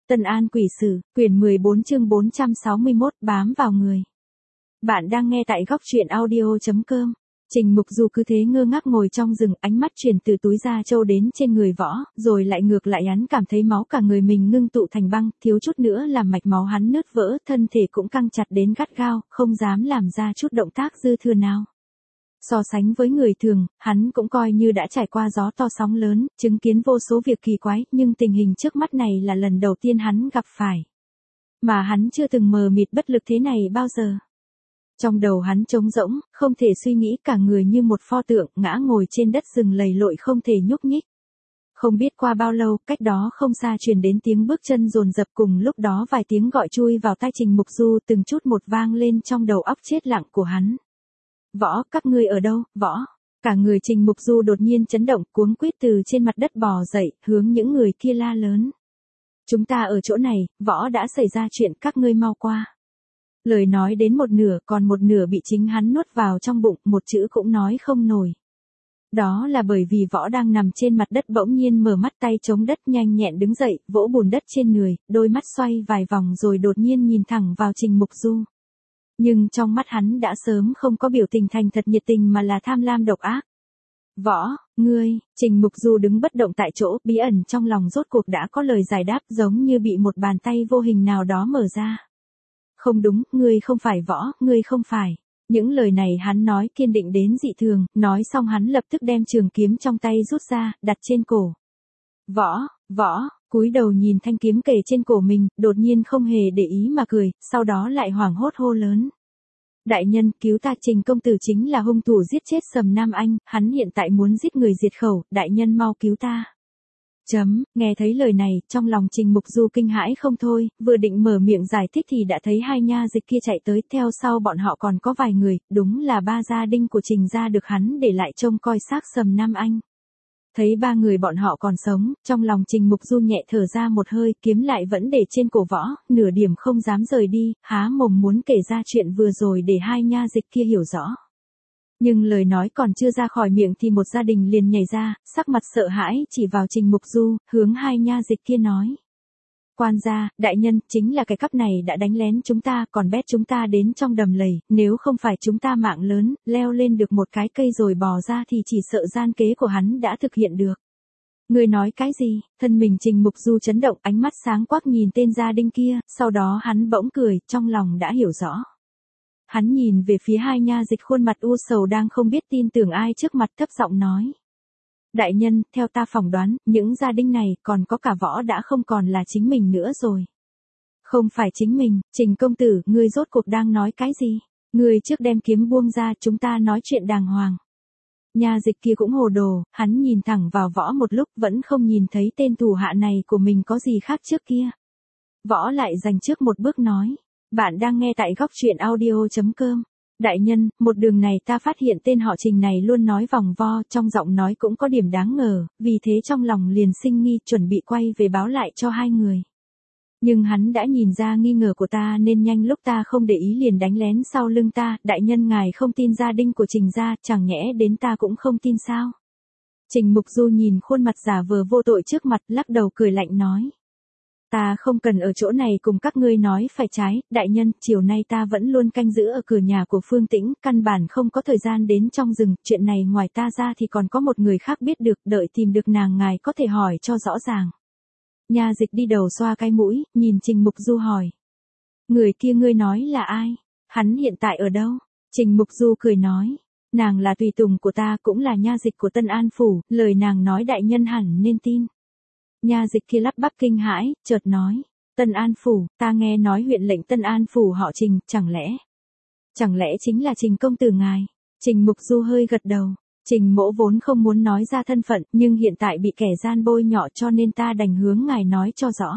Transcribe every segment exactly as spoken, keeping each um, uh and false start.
Tân An Quỷ Sử, quyển mười bốn chương bốn trăm sáu mươi mốt, bám vào người. Bạn đang nghe tại góc truyện audio chấm com. Trình Mục Du cứ thế ngơ ngác ngồi trong rừng, ánh mắt chuyển từ túi da trâu đến trên người Võ, rồi lại ngược lại hắn cảm thấy máu cả người mình ngưng tụ thành băng, thiếu chút nữa làm mạch máu hắn nứt vỡ, thân thể cũng căng chặt đến gắt gao, không dám làm ra chút động tác dư thừa nào. So sánh với người thường, hắn cũng coi như đã trải qua gió to sóng lớn, chứng kiến vô số việc kỳ quái, nhưng tình hình trước mắt này là lần đầu tiên hắn gặp phải. Mà hắn chưa từng mờ mịt bất lực thế này bao giờ. Trong đầu hắn trống rỗng, không thể suy nghĩ, cả người như một pho tượng, ngã ngồi trên đất rừng lầy lội không thể nhúc nhích. Không biết qua bao lâu, cách đó không xa truyền đến tiếng bước chân dồn dập, cùng lúc đó vài tiếng gọi chui vào tai Trình Mục Du từng chút một vang lên trong đầu óc chết lặng của hắn. Võ, các ngươi ở đâu, Võ? Cả người Trình Mục Du đột nhiên chấn động, cuống quýt từ trên mặt đất bò dậy, hướng những người kia la lớn. Chúng ta ở chỗ này, Võ đã xảy ra chuyện, các ngươi mau qua. Lời nói đến một nửa, còn một nửa bị chính hắn nuốt vào trong bụng, một chữ cũng nói không nổi. Đó là bởi vì Võ đang nằm trên mặt đất bỗng nhiên mở mắt, tay chống đất nhanh nhẹn đứng dậy, vỗ bùn đất trên người, đôi mắt xoay vài vòng rồi đột nhiên nhìn thẳng vào Trình Mục Du. Nhưng trong mắt hắn đã sớm không có biểu tình thành thật nhiệt tình mà là tham lam độc ác. Võ, ngươi, Trình Mục Du đứng bất động tại chỗ, bí ẩn trong lòng rốt cuộc đã có lời giải đáp, giống như bị một bàn tay vô hình nào đó mở ra. Không đúng, ngươi không phải Võ, ngươi không phải. Những lời này hắn nói kiên định đến dị thường, nói xong hắn lập tức đem trường kiếm trong tay rút ra, đặt trên cổ. Võ, Võ, cúi đầu nhìn thanh kiếm kề trên cổ mình, đột nhiên không hề để ý mà cười, sau đó lại hoảng hốt hô lớn. Đại nhân, cứu ta, Trình công tử chính là hung thủ giết chết Sầm Nam Anh, hắn hiện tại muốn giết người diệt khẩu, đại nhân mau cứu ta. Chấm, nghe thấy lời này, trong lòng Trình Mục Du kinh hãi không thôi, vừa định mở miệng giải thích thì đã thấy hai nha dịch kia chạy tới, theo sau bọn họ còn có vài người, đúng là ba gia đinh của Trình gia được hắn để lại trông coi xác Sầm Nam Anh. Thấy ba người bọn họ còn sống, trong lòng Trình Mục Du nhẹ thở ra một hơi, kiếm lại vẫn để trên cổ Võ, nửa điểm không dám rời đi, há mồm muốn kể ra chuyện vừa rồi để hai nha dịch kia hiểu rõ. Nhưng lời nói còn chưa ra khỏi miệng thì một gia đình liền nhảy ra, sắc mặt sợ hãi, chỉ vào Trình Mục Du, hướng hai nha dịch kia nói. Quan gia, đại nhân, chính là cái cắp này đã đánh lén chúng ta, còn bét chúng ta đến trong đầm lầy, nếu không phải chúng ta mạng lớn, leo lên được một cái cây rồi bò ra thì chỉ sợ gian kế của hắn đã thực hiện được. Người nói cái gì? Thân mình Trình Mục Du chấn động, ánh mắt sáng quắc nhìn tên gia đinh kia, sau đó hắn bỗng cười, trong lòng đã hiểu rõ. Hắn nhìn về phía hai nha dịch khuôn mặt u sầu đang không biết tin tưởng ai trước mặt, thấp giọng nói. Đại nhân, theo ta phỏng đoán, những gia đình này còn có cả Võ đã không còn là chính mình nữa rồi. Không phải chính mình, Trình công tử, ngươi rốt cuộc đang nói cái gì? Ngươi trước đem kiếm buông ra, chúng ta nói chuyện đàng hoàng. Nha dịch kia cũng hồ đồ, hắn nhìn thẳng vào Võ một lúc vẫn không nhìn thấy tên thủ hạ này của mình có gì khác trước kia. Võ lại dành trước một bước nói. Bạn đang nghe tại góc truyện audio chấm com. Đại nhân, một đường này ta phát hiện tên họ Trình này luôn nói vòng vo, trong giọng nói cũng có điểm đáng ngờ, vì thế trong lòng liền sinh nghi, chuẩn bị quay về báo lại cho hai người. Nhưng hắn đã nhìn ra nghi ngờ của ta nên nhanh lúc ta không để ý liền đánh lén sau lưng ta, đại nhân ngài không tin gia đình của Trình gia, chẳng nhẽ đến ta cũng không tin sao? Trình Mục Du nhìn khuôn mặt giả vờ vô tội trước mặt, lắc đầu cười lạnh nói. Ta không cần ở chỗ này cùng các ngươi nói phải trái, đại nhân, chiều nay ta vẫn luôn canh giữ ở cửa nhà của Phương Tĩnh, căn bản không có thời gian đến trong rừng, chuyện này ngoài ta ra thì còn có một người khác biết được, đợi tìm được nàng ngài có thể hỏi cho rõ ràng. Nha dịch đi đầu xoa cái mũi, nhìn Trình Mục Du hỏi. Người kia ngươi nói là ai? Hắn hiện tại ở đâu? Trình Mục Du cười nói. Nàng là tùy tùng của ta, cũng là nha dịch của Tân An Phủ, lời nàng nói đại nhân hẳn nên tin. Nha dịch kia lắp bắp kinh hãi, chợt nói, Tân An Phủ, ta nghe nói huyện lệnh Tân An Phủ họ Trình, chẳng lẽ, chẳng lẽ chính là Trình công tử ngài? Trình Mục Du hơi gật đầu, Trình mỗ vốn không muốn nói ra thân phận, nhưng hiện tại bị kẻ gian bôi nhọ cho nên ta đành hướng ngài nói cho rõ.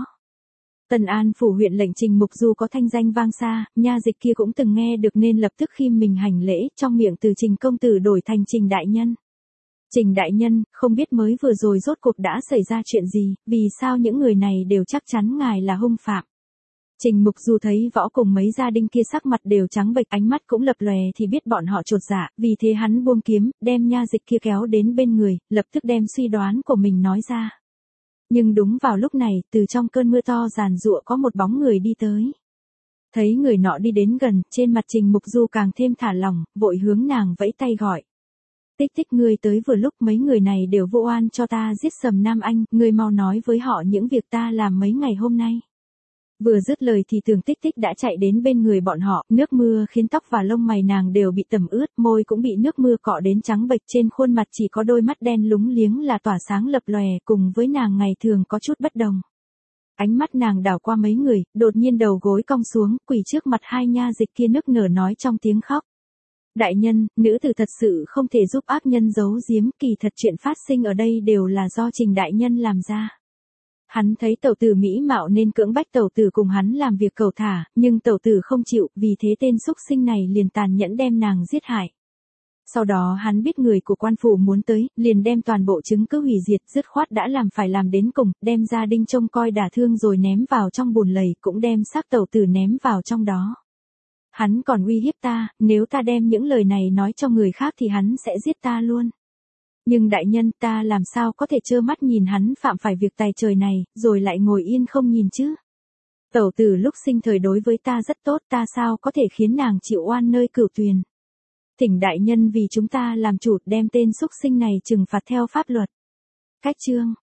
Tân An Phủ huyện lệnh Trình Mục Du có thanh danh vang xa, nha dịch kia cũng từng nghe được nên lập tức khiêm mình hành lễ, trong miệng từ Trình công tử đổi thành Trình đại nhân. Trình đại nhân, không biết mới vừa rồi rốt cuộc đã xảy ra chuyện gì, vì sao những người này đều chắc chắn ngài là hung phạm. Trình Mục Du thấy Võ cùng mấy gia đình kia sắc mặt đều trắng bệch, ánh mắt cũng lập lòe thì biết bọn họ chột dạ, vì thế hắn buông kiếm, đem nha dịch kia kéo đến bên người, lập tức đem suy đoán của mình nói ra. Nhưng đúng vào lúc này, từ trong cơn mưa to giàn giụa có một bóng người đi tới. Thấy người nọ đi đến gần, trên mặt Trình Mục Du càng thêm thả lỏng, vội hướng nàng vẫy tay gọi. Tích tích, ngươi tới vừa lúc, mấy người này đều vô oan cho ta giết Sầm Nam Anh, ngươi mau nói với họ những việc ta làm mấy ngày hôm nay. Vừa dứt lời thì Tưởng Tích Tích đã chạy đến bên người bọn họ, nước mưa khiến tóc và lông mày nàng đều bị tẩm ướt, môi cũng bị nước mưa cọ đến trắng bệch, trên khuôn mặt chỉ có đôi mắt đen lúng liếng là tỏa sáng lập lòe, cùng với nàng ngày thường có chút bất đồng. Ánh mắt nàng đảo qua mấy người, đột nhiên đầu gối cong xuống, quỳ trước mặt hai nha dịch kia nức nở nói trong tiếng khóc. Đại nhân, nữ tử thật sự không thể giúp ác nhân giấu giếm, kỳ thật chuyện phát sinh ở đây đều là do Trình đại nhân làm ra. Hắn thấy tẩu tử mỹ mạo nên cưỡng bách tẩu tử cùng hắn làm việc cầu thả, nhưng tẩu tử không chịu, vì thế tên xúc sinh này liền tàn nhẫn đem nàng giết hại. Sau đó hắn biết người của quan phủ muốn tới, liền đem toàn bộ chứng cứ hủy diệt, dứt khoát đã làm phải làm đến cùng, đem gia đình trông coi đả thương rồi ném vào trong bùn lầy, cũng đem xác tẩu tử ném vào trong đó. Hắn còn uy hiếp ta, nếu ta đem những lời này nói cho người khác thì hắn sẽ giết ta luôn. Nhưng đại nhân, ta làm sao có thể trơ mắt nhìn hắn phạm phải việc tày trời này, rồi lại ngồi yên không nhìn chứ. Tẩu tử lúc sinh thời đối với ta rất tốt, ta sao có thể khiến nàng chịu oan nơi cửu tuyền. Thỉnh đại nhân vì chúng ta làm chủ, đem tên xúc sinh này trừng phạt theo pháp luật. Cách chương